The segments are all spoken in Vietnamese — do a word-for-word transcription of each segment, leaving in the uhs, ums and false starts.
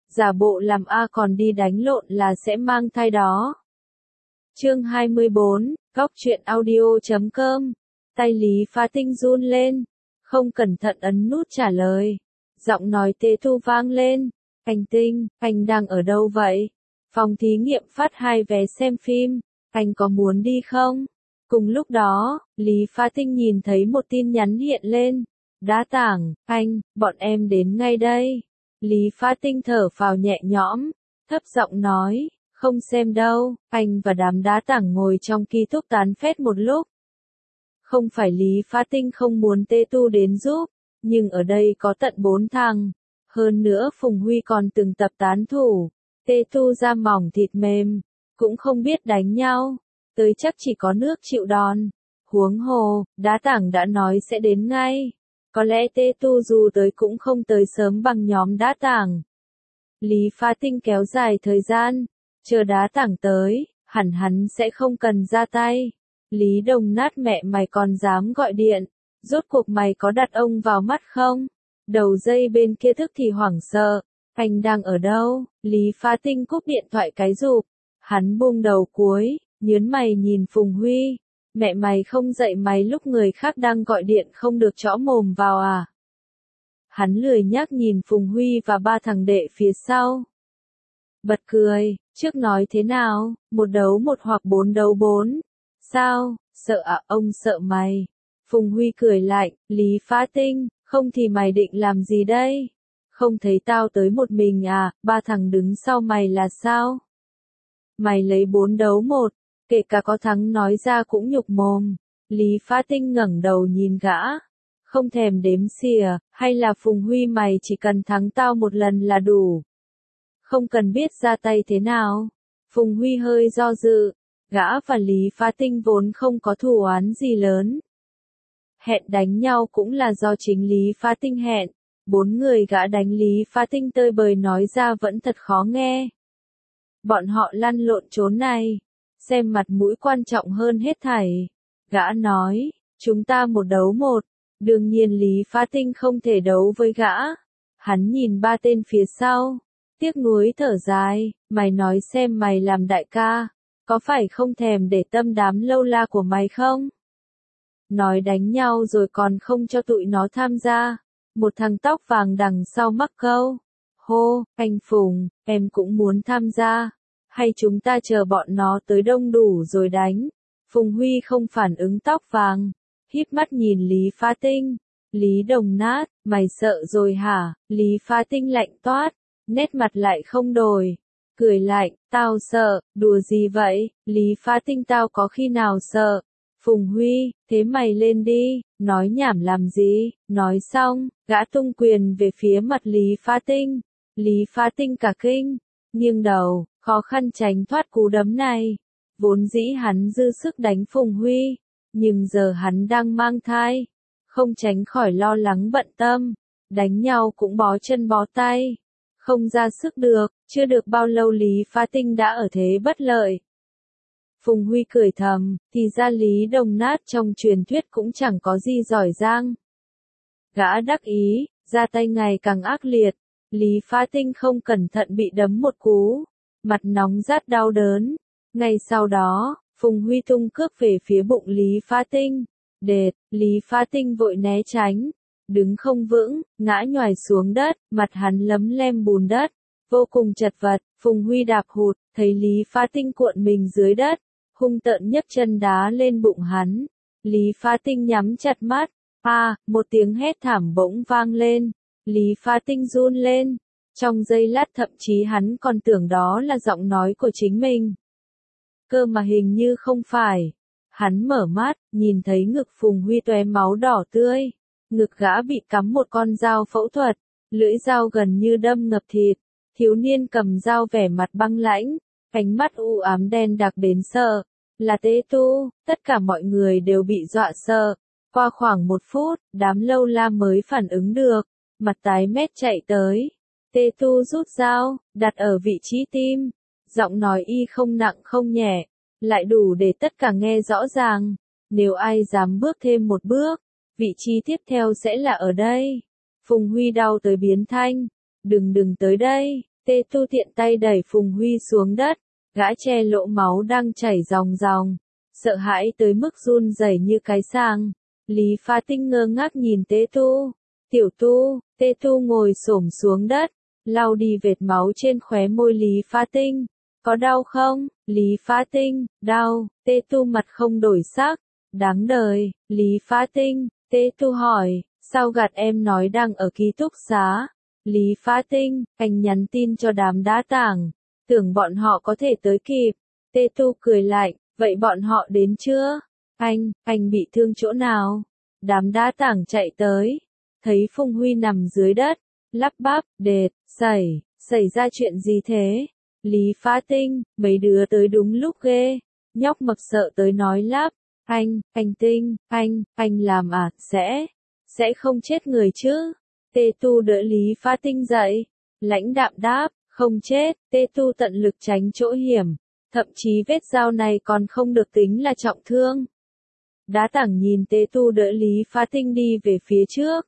giả bộ làm A còn đi đánh lộn là sẽ mang thai đó. Chương hai mươi bốn, Góc truyện audio chấm com. Tay Lý Phá Tinh run lên, không cẩn thận ấn nút trả lời. Giọng nói Tê Tu vang lên, "Anh Tinh, anh đang ở đâu vậy? Phòng thí nghiệm phát hai vé xem phim, anh có muốn đi không?" Cùng lúc đó, Lý Phá Tinh nhìn thấy một tin nhắn hiện lên. "Đá Tảng, anh, bọn em đến ngay đây." Lý Phá Tinh thở phào nhẹ nhõm, thấp giọng nói, "Không xem đâu." Anh và đám Đá Tảng ngồi trong ký túc tán phét một lúc. Không phải Lý Phá Tinh không muốn Tê Tu đến giúp, nhưng ở đây có tận bốn thằng. Hơn nữa Phùng Huy còn từng tập tán thủ. Tê Tu da mỏng thịt mềm, cũng không biết đánh nhau, tới chắc chỉ có nước chịu đòn. Huống hồ, Đá Tảng đã nói sẽ đến ngay. Có lẽ Tê Tu dù tới cũng không tới sớm bằng nhóm Đá Tảng. Lý Phá Tinh kéo dài thời gian, chờ Đá Tảng tới, hẳn hắn sẽ không cần ra tay. Lý Đồng Nát, mẹ mày còn dám gọi điện, rốt cuộc mày có đặt ông vào mắt không? Đầu dây bên kia tức thì hoảng sợ, "Anh đang ở đâu?" Lý Phá Tinh cúp điện thoại cái rụp, hắn buông đầu cuối, nhớn mày nhìn Phùng Huy, "Mẹ mày không dạy mày lúc người khác đang gọi điện không được chõ mồm vào à?" Hắn lười nhác nhìn Phùng Huy và ba thằng đệ phía sau. Bật cười, "Trước nói thế nào, một đấu một hoặc bốn đấu bốn? Sao, sợ à?" "Ông sợ mày." Phùng Huy cười lạnh, "Lý Phá Tinh, không thì mày định làm gì đây? Không thấy tao tới một mình à, ba thằng đứng sau mày là sao? Mày lấy bốn đấu một, kể cả có thắng nói ra cũng nhục mồm." Lý Phá Tinh ngẩng đầu nhìn gã, không thèm đếm xỉa, "Hay là Phùng Huy mày chỉ cần thắng tao một lần là đủ? Không cần biết ra tay thế nào?" Phùng Huy hơi do dự, gã và Lý Phá Tinh vốn không có thù oán gì lớn. Hẹn đánh nhau cũng là do chính Lý Phá Tinh hẹn, bốn người gã đánh Lý Phá Tinh tơi bời nói ra vẫn thật khó nghe. Bọn họ lăn lộn trốn này, xem mặt mũi quan trọng hơn hết thảy. Gã nói, "Chúng ta một đấu một." Đương nhiên Lý Phá Tinh không thể đấu với gã. Hắn nhìn ba tên phía sau, tiếc nuối thở dài, "Mày nói xem, mày làm đại ca, có phải không thèm để tâm đám lâu la của mày không? Nói đánh nhau rồi còn không cho tụi nó tham gia." Một thằng tóc vàng đằng sau mắc câu, "Hô, anh Phùng, em cũng muốn tham gia. Hay chúng ta chờ bọn nó tới đông đủ rồi đánh?" Phùng Huy không phản ứng tóc vàng, híp mắt nhìn Lý Phá Tinh. "Lý Đồng Nát, mày sợ rồi hả?" Lý Phá Tinh lạnh toát, nét mặt lại không đổi, cười lạnh, "Tao sợ, đùa gì vậy, Lý Phá Tinh, tao có khi nào sợ?" Phùng Huy, "Thế mày lên đi, nói nhảm làm gì?" Nói xong, gã tung quyền về phía mặt Lý Phá Tinh. Lý Phá Tinh cả kinh, nghiêng đầu, khó khăn tránh thoát cú đấm này. Vốn dĩ hắn dư sức đánh Phùng Huy, nhưng giờ hắn đang mang thai, không tránh khỏi lo lắng bận tâm, đánh nhau cũng bó chân bó tay, không ra sức được. Chưa được bao lâu Lý Phá Tinh đã ở thế bất lợi. Phùng Huy cười thầm, thì ra Lý Đồng Nát trong truyền thuyết cũng chẳng có gì giỏi giang. Gã đắc ý, ra tay ngày càng ác liệt. Lý Phá Tinh không cẩn thận bị đấm một cú, mặt nóng rát đau đớn. Ngay sau đó, Phùng Huy tung cước về phía bụng Lý Phá Tinh. Đệt, Lý Phá Tinh vội né tránh, đứng không vững, ngã nhoài xuống đất, mặt hắn lấm lem bùn đất, vô cùng chật vật. Phùng Huy đạp hụt, thấy Lý Phá Tinh cuộn mình dưới đất, hung tợn nhấc chân đá lên bụng hắn. Lý Phá Tinh nhắm chặt mắt, a, một tiếng hét thảm bỗng vang lên. Lý Phá Tinh run lên, trong giây lát thậm chí hắn còn tưởng đó là giọng nói của chính mình. Cơ mà hình như không phải. Hắn mở mắt, nhìn thấy ngực Phùng Huy tóe máu đỏ tươi. Ngực gã bị cắm một con dao phẫu thuật, lưỡi dao gần như đâm ngập thịt. Thiếu niên cầm dao vẻ mặt băng lãnh, ánh mắt u ám đen đặc đến sợ. Là Tê Tu, tất cả mọi người đều bị dọa sợ. Qua khoảng một phút, đám lâu la mới phản ứng được, mặt tái mét chạy tới. Tê Tu rút dao, đặt ở vị trí tim. Giọng nói y không nặng không nhẹ, lại đủ để tất cả nghe rõ ràng. Nếu ai dám bước thêm một bước, vị trí tiếp theo sẽ là ở đây. Phùng Huy đau tới biến thanh. Đừng đừng tới đây, Tê Tu tiện tay đẩy Phùng Huy xuống đất, gã che lỗ máu đang chảy ròng ròng, sợ hãi tới mức run rẩy như cái sàng. Lý Phá Tinh ngơ ngác nhìn Tê Tu. Tiểu Tu, Tê Tu ngồi xổm xuống đất, lau đi vệt máu trên khóe môi Lý Phá Tinh. Có đau không? Lý Phá Tinh, đau. Tê Tu mặt không đổi sắc. Đáng đời. Lý Phá Tinh, Tê Tu hỏi, sao gạt em nói đang ở ký túc xá? Lý Phá Tinh, anh nhắn tin cho đám đá tảng, tưởng bọn họ có thể tới kịp. Tê Tu cười lạnh, vậy bọn họ đến chưa? Anh, anh bị thương chỗ nào? Đám đá tảng chạy tới, thấy Phùng Huy nằm dưới đất, lắp bắp, đệt, xảy, xảy ra chuyện gì thế? Lý Phá Tinh, mấy đứa tới đúng lúc ghê. Nhóc Mập sợ tới nói lắp, anh, anh Tinh, anh, anh làm à, sẽ, sẽ không chết người chứ? Tê Tu đỡ Lý Phá Tinh dậy, lãnh đạm đáp, không chết. Tê Tu tận lực tránh chỗ hiểm, thậm chí vết dao này còn không được tính là trọng thương. Đá tảng nhìn Tê Tu đỡ Lý Phá Tinh đi về phía trước.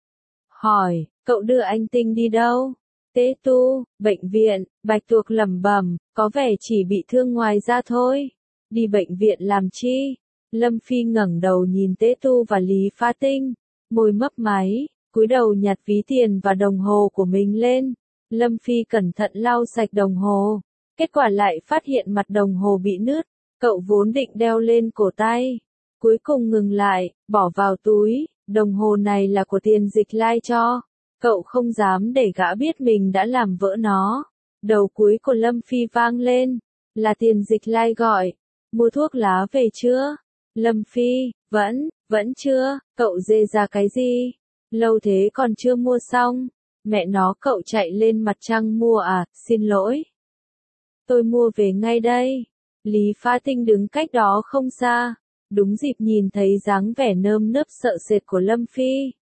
Hỏi, cậu đưa anh Tinh đi đâu? Tê Tu, bệnh viện. Bạch Tuộc lẩm bẩm, có vẻ chỉ bị thương ngoài da thôi. Đi bệnh viện làm chi? Lâm Phi ngẩng đầu nhìn Tê Tu và Lý Phá Tinh, môi mấp máy, cúi đầu nhặt ví tiền và đồng hồ của mình lên. Lâm Phi cẩn thận lau sạch đồng hồ, kết quả lại phát hiện mặt đồng hồ bị nứt. Cậu vốn định đeo lên cổ tay, cuối cùng ngừng lại, bỏ vào túi. Đồng hồ này là của Tiền Dịch Lai cho. Cậu không dám để gã biết mình đã làm vỡ nó. Đầu cuối của Lâm Phi vang lên, là Tiền Dịch Lai gọi, mua thuốc lá về chưa? Lâm Phi, vẫn, vẫn chưa. Cậu dê ra cái gì? Lâu thế còn chưa mua xong. Mẹ nó, cậu chạy lên mặt trăng mua à? Xin lỗi, tôi mua về ngay đây. Lý Phá Tinh đứng cách đó không xa, đúng dịp nhìn thấy dáng vẻ nơm nớp sợ sệt của Lâm Phi.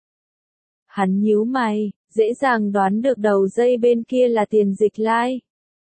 Hắn nhíu mày, dễ dàng đoán được đầu dây bên kia là Tiền Dịch Lai.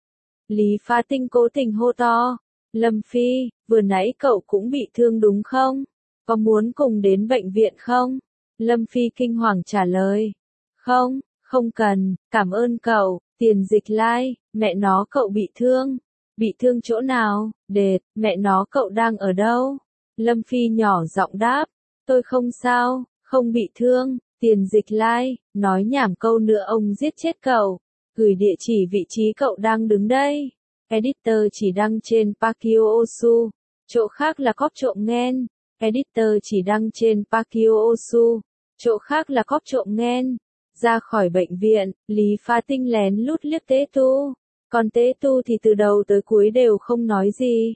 Lý Phá Tinh cố tình hô to, Lâm Phi, vừa nãy cậu cũng bị thương đúng không? Có muốn cùng đến bệnh viện không? Lâm Phi kinh hoàng trả lời, không, không cần, cảm ơn cậu. Tiền Dịch Lai, mẹ nó cậu bị thương. Bị thương chỗ nào? Đệt, mẹ nó cậu đang ở đâu? Lâm Phi nhỏ giọng đáp, tôi không sao, không bị thương. Tiền Dịch Lai, nói nhảm câu nữa ông giết chết cậu. Gửi địa chỉ vị trí cậu đang đứng đây. Editor chỉ đăng trên Pakio Osu, chỗ khác là cóp trộm nghen. Editor chỉ đăng trên Pakio Osu, chỗ khác là cóp trộm nghen. Ra khỏi bệnh viện, Lý Phá Tinh lén lút liếc Tê Tu. Còn Tê Tu thì từ đầu tới cuối đều không nói gì.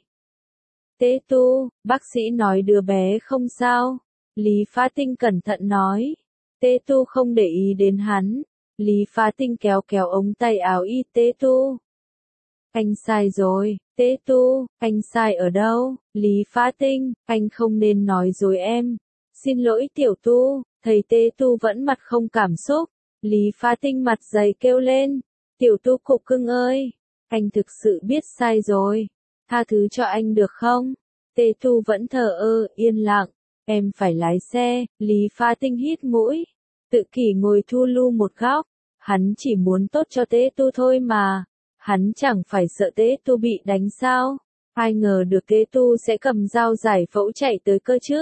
Tê Tu, bác sĩ nói đứa bé không sao. Lý Phá Tinh cẩn thận nói. Tê Tu không để ý đến hắn. Lý Phá Tinh kéo kéo ống tay áo y Tê Tu. Anh sai rồi. Tê Tu, anh sai ở đâu? Lý Phá Tinh, anh không nên nói dối em. Xin lỗi Tiểu Tu. Thầy Tê Tu vẫn mặt không cảm xúc. Lý Phá Tinh mặt dày kêu lên. Tiểu Tu cục cưng ơi, anh thực sự biết sai rồi. Tha thứ cho anh được không? Tê Tu vẫn thờ ơ, yên lặng. Em phải lái xe. Lý Phá Tinh hít mũi, tự kỷ ngồi thu lu một góc. Hắn chỉ muốn tốt cho Tê Tu thôi mà. Hắn chẳng phải sợ Tê Tu bị đánh sao? Ai ngờ được Tê Tu sẽ cầm dao giải phẫu chạy tới cơ chứ?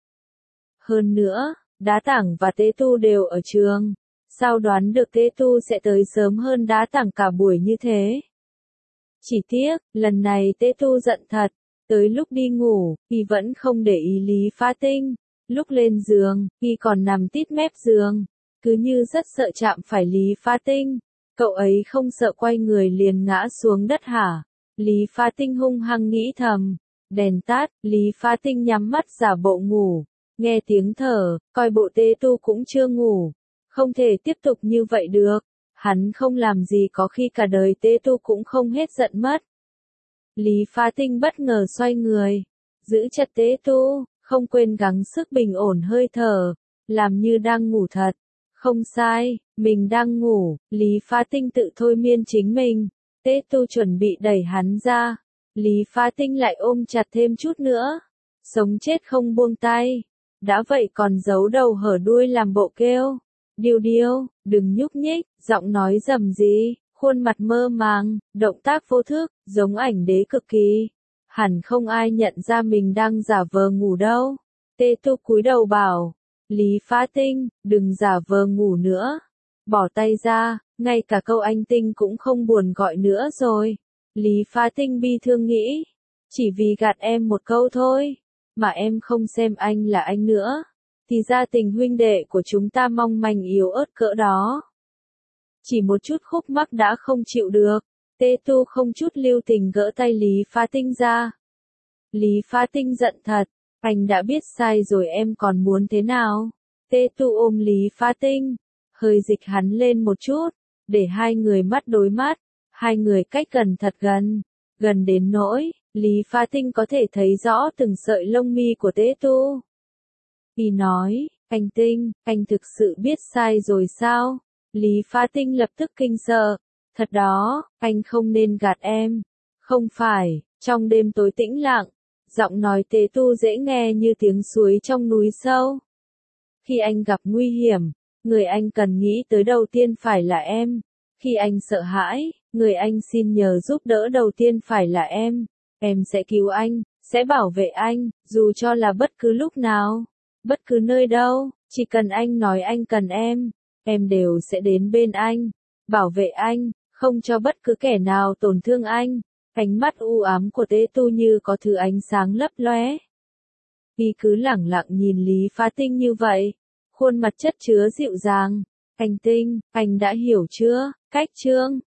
Hơn nữa, Đá Tảng và Tê Tu đều ở trường. Sao đoán được Tê Tu sẽ tới sớm hơn Đá Tảng cả buổi như thế? Chỉ tiếc, lần này Tê Tu giận thật. Tới lúc đi ngủ, y vẫn không để ý Lý Phá Tinh. Lúc lên giường, y còn nằm tít mép giường. Cứ như rất sợ chạm phải Lý Phá Tinh. Cậu ấy không sợ quay người liền ngã xuống đất hả? Lý Phá Tinh hung hăng nghĩ thầm. Đèn tắt, Lý Phá Tinh nhắm mắt giả bộ ngủ. Nghe tiếng thở, coi bộ Tê Tu cũng chưa ngủ. Không thể tiếp tục như vậy được. Hắn không làm gì có khi cả đời Tê Tu cũng không hết giận mất. Lý Phá Tinh bất ngờ xoay người, giữ chặt Tê Tu, không quên gắng sức bình ổn hơi thở, làm như đang ngủ thật. Không sai, mình đang ngủ. Lý Phá Tinh tự thôi miên chính mình. Tê Tu chuẩn bị đẩy hắn ra. Lý Phá Tinh lại ôm chặt thêm chút nữa. Sống chết không buông tay. Đã vậy còn giấu đầu hở đuôi làm bộ kêu. Điêu điêu, đừng nhúc nhích. Giọng nói rầm rì, khuôn mặt mơ màng, động tác vô thức, giống ảnh đế cực kỳ. Hẳn không ai nhận ra mình đang giả vờ ngủ đâu. Tê Tu cúi đầu bảo, Lý Phá Tinh, đừng giả vờ ngủ nữa. Bỏ tay ra, ngay cả câu anh Tinh cũng không buồn gọi nữa rồi. Lý Phá Tinh bi thương nghĩ, chỉ vì gạt em một câu thôi, mà em không xem anh là anh nữa, thì ra tình huynh đệ của chúng ta mong manh yếu ớt cỡ đó. Chỉ một chút khúc mắc đã không chịu được, Tê Tu không chút lưu tình gỡ tay Lý Phá Tinh ra. Lý Phá Tinh giận thật, anh đã biết sai rồi em còn muốn thế nào? Tê Tu ôm Lý Phá Tinh, hơi dịch hắn lên một chút, để hai người mắt đối mắt, hai người cách gần thật gần, gần đến nỗi, Lý Phá Tinh có thể thấy rõ từng sợi lông mi của Tê Tu. Y nói, anh Tinh, anh thực sự biết sai rồi sao? Lý Phá Tinh lập tức kinh sợ, thật đó, anh không nên gạt em. Không phải, trong đêm tối tĩnh lặng, giọng nói Tê Tu dễ nghe như tiếng suối trong núi sâu. Khi anh gặp nguy hiểm, người anh cần nghĩ tới đầu tiên phải là em. Khi anh sợ hãi, người anh xin nhờ giúp đỡ đầu tiên phải là em. Em sẽ cứu anh, sẽ bảo vệ anh, dù cho là bất cứ lúc nào, bất cứ nơi đâu, chỉ cần anh nói anh cần em, em đều sẽ đến bên anh, bảo vệ anh, không cho bất cứ kẻ nào tổn thương anh. Ánh mắt u ám của Tê Tu như có thứ ánh sáng lấp lóe. Y cứ lẳng lặng nhìn Lý Phá Tinh như vậy, khuôn mặt chất chứa dịu dàng. Anh Tinh, anh đã hiểu chưa? Cách chương